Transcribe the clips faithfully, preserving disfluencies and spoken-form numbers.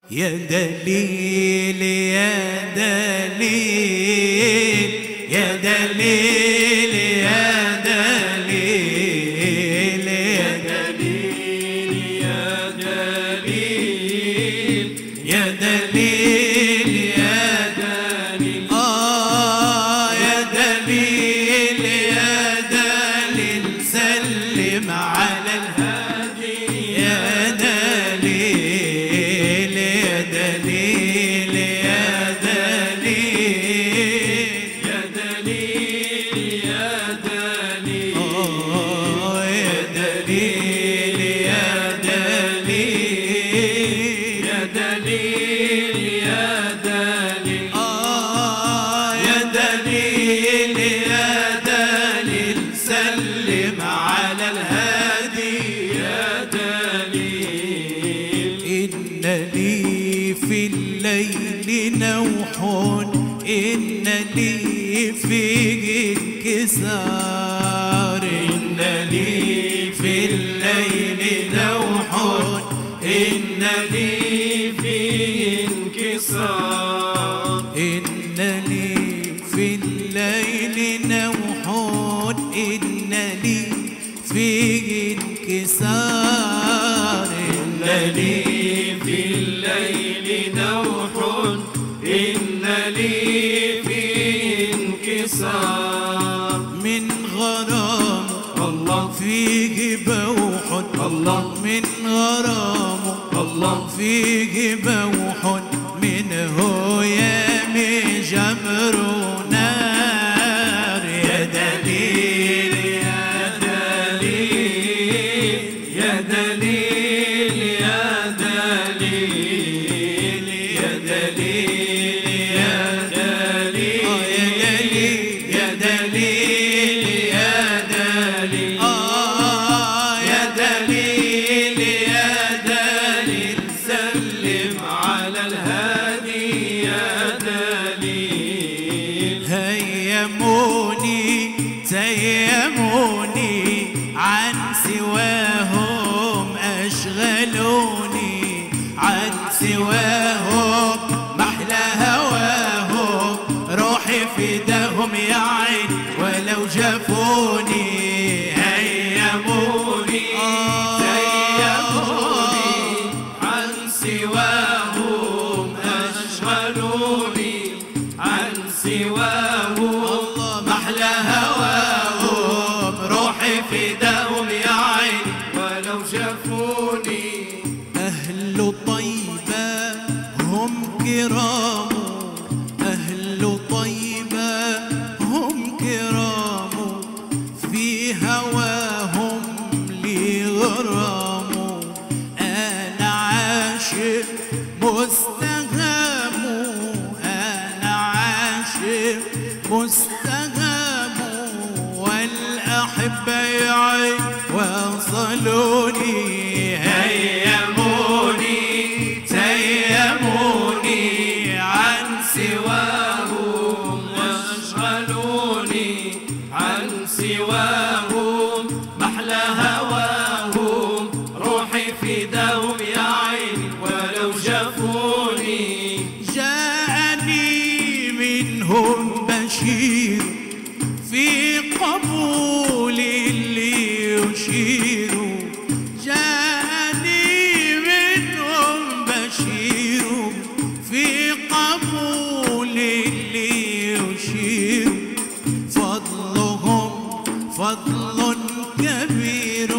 يا دليل يا دليل يا دليل يا دليل يا دليل يا دليل يا دليل يا دليل آه يا دليل يا دليل سلم على الهادي يا دليل يا دليل يا دليل يا دليل يا دليل آه يا دليل يا دليل يا دليل يا دليل آه يا دليل يا دليل سلم على الهادي يا دليل إن لي في الليل نوح إن لي فيه انكسار إن لي في الليل نوح إن لي فيه انكسار إن لي في الليل نوح إن لي فيه انكسار إن لي في الليل نوح إن لي فيه انكسار من غرام الله فيه بوح الله من غرام الله فيه بوح منه يامي جمر نار يا دليل يا دليل يا دليل يا دليل يا دليل يا دليل يا دليل يا دليل آه يا دليل يا دليل سلم على الهادي يا دليل هيموني تيموني عن سواهم أشغلوني عن سواهم محلى هواهم روحي فداهم يا عين ولو جفوني هيموني تيموني عن سواهم أشغلوني عن سواهم محلى هواهم روحي فداهم يا عين ولو شافوني أهل طيبة هم كرام أهل طيبة هم كرام في هواهم لي غرام أنا عاشق مستهام أنا عاشق مستهام والأحبة يا عين وصلوني هيموني تيموني عن سواهم واشغلوني عن سواهم محلى هواهم روحي فداهم يا عيني ولو شافوني جاءني منهم بشير في قبول اللي يشير جاءني منهم بشير في قبول اللي يشير فضلهم فضل كبير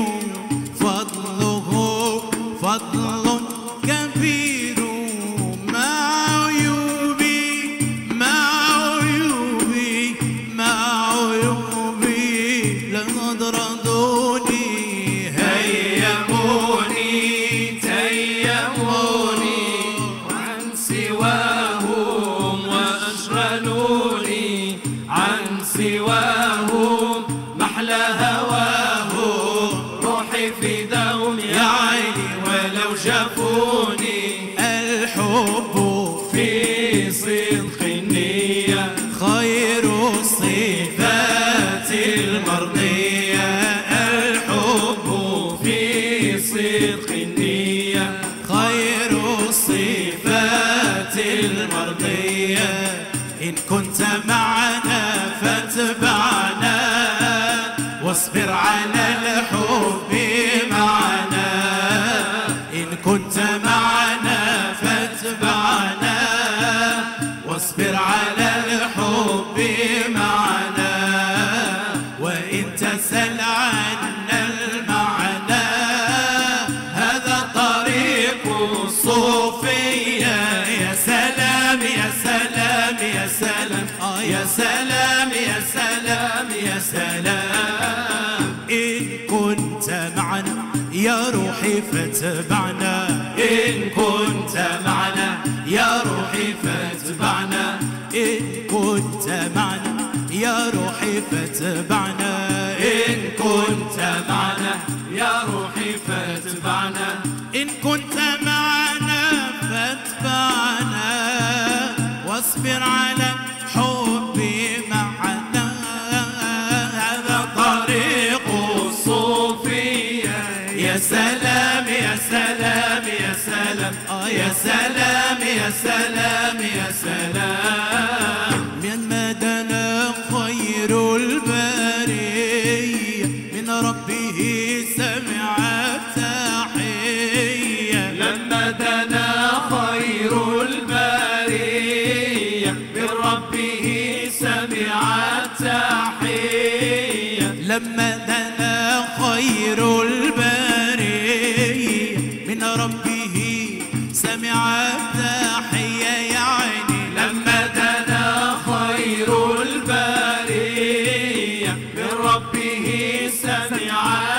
فضلهم فضل كبير مع عيوبي مع عيوبي مع عيوبي لقد رضوني هيموني تيموني عن سواهم واشغلوني عن سواهم محلى هواهم روحي فداهم يا عيني ولو شافوني الحب في صدق النية خير الصفات المرضية الحب في صدق النية خير الصفات الصفات المرضية. إن كنت معنا فاتبعنا واصبر على الحب معنا. إن كنت معنا فاتبعنا واصبر على الحب معنا. وإن تسل عنا المعنى هذا طريق الصوفية. يا سلام يا سلام يا سلام يا سلام يا سلام يا سلام. إن كنت معنا يا روحي فاتبعنا. إن كنت معنا يا روحي فاتبعنا. إن كنت معنا يا روحي فاتبعنا. إن كنت معنا يا روحي فاتبعنا. إن كنت معنا فاتبعنا واصبر على حبي معنا. هذا طريق الصوفية. يا سلام يا سلام يا سلام يا سلام يا سلام يا سلام. من مدنا خير البرية من ربه سمع التحية. لما دنا خير البرية من ربه سمع التحية. لما دنا خير البرية من ربه سمع التحية. يا عيني لما دنا خير البرية من ربه سمع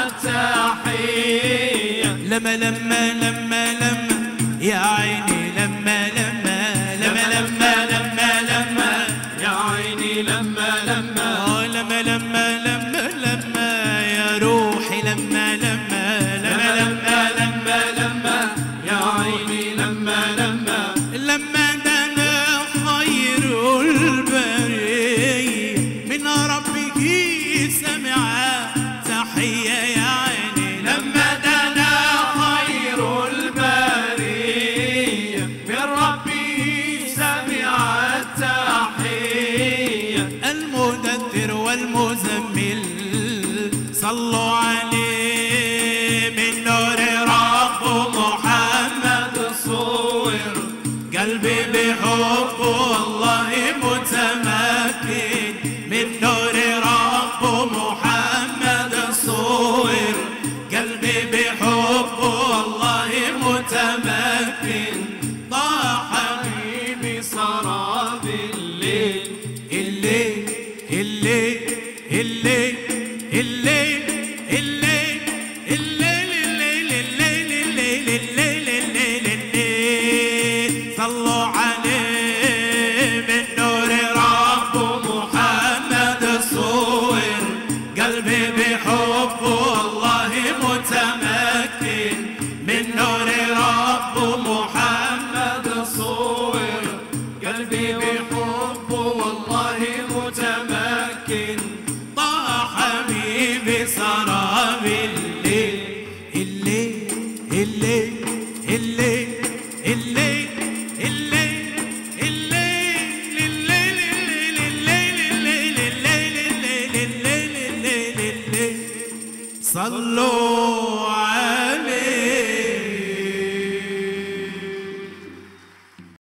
التحية. لما لما لما لما يا عيني لما لما لما لما لما لما يا عيني لما لما لما لما لما لما يا روحي لما لما لما لما لما لما يا عيني لما لما لما دنا خير البرية من ربه سمع تحية. يا عيني لما دنا خير البرية من ربه سمع التحية. المدثر والمزمل صلوا عليه من نور رب محمد صور. قلبي بحب الله متمكن من نور رب محمد صور. قلبي بحب الله متمكن. طه حبيبي سراب الليل الليل الليل الليل الليل الليل الليل الليل الليل الليل الليل الليل. صلوا عليه من نور رب محمد صور. قلبي بحب الله متمكن من نور رب محمد صور. قلبي بحب والله متمكن. طه حبيبي سراب الليل الليل الليل الليل الليل الليل الليل الليل الليل الليل الليل الليل الليل الليل. صلوا